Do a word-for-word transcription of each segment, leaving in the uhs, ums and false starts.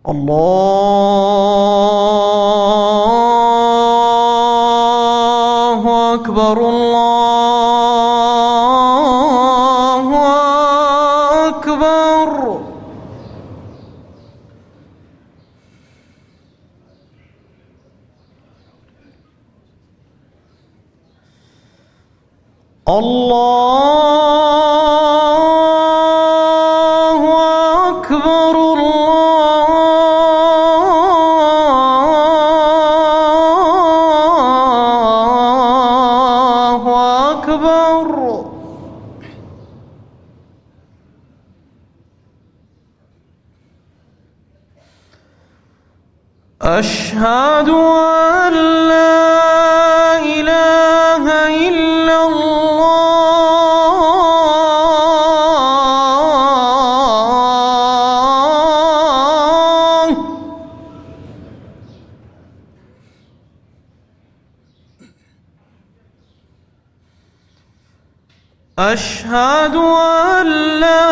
الله أكبر الله أكبر. الله أكبر الله أكبر. أشهد أن لا إله إلا الله. أشهد أن لا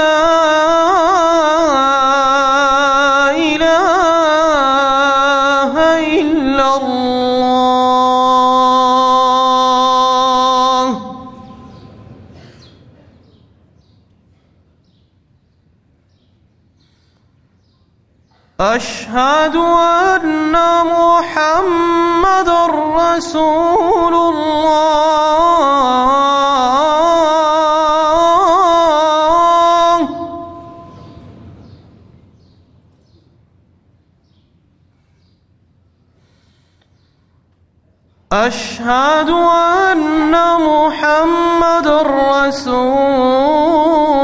إله إلا الله. أشهد أن محمدًا رسول الله. أشهد أن محمدًا رسول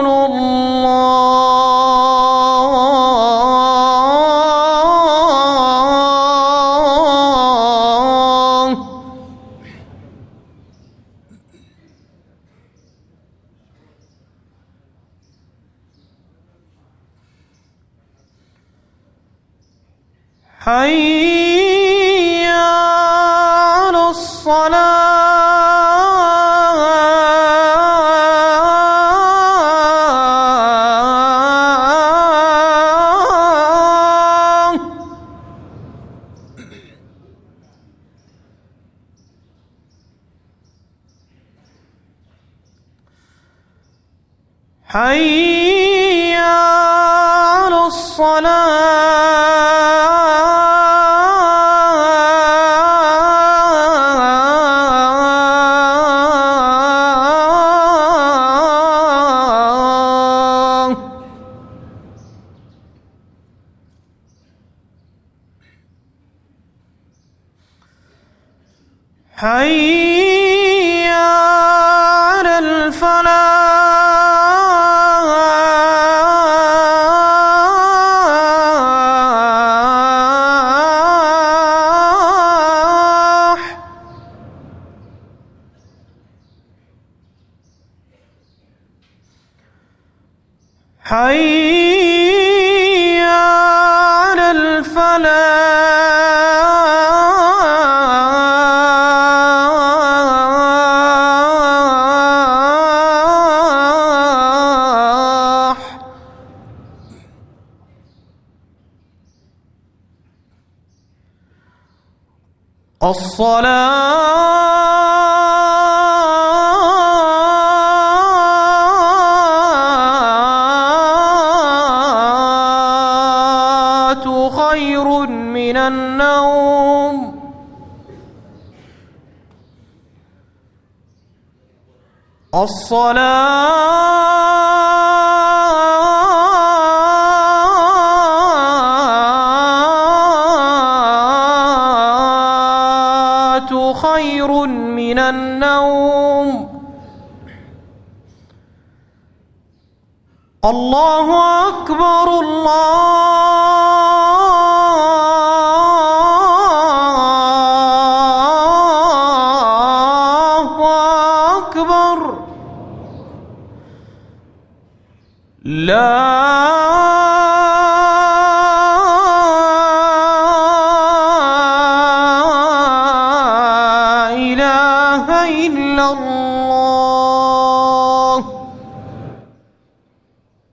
الله. حي على الصلاة. حي على الصلاة. حي على الفلاح. حي على الفلاح. الصلاة خير من النوم. الصلاة خير من النوم. الله أكبر الله أكبر. لا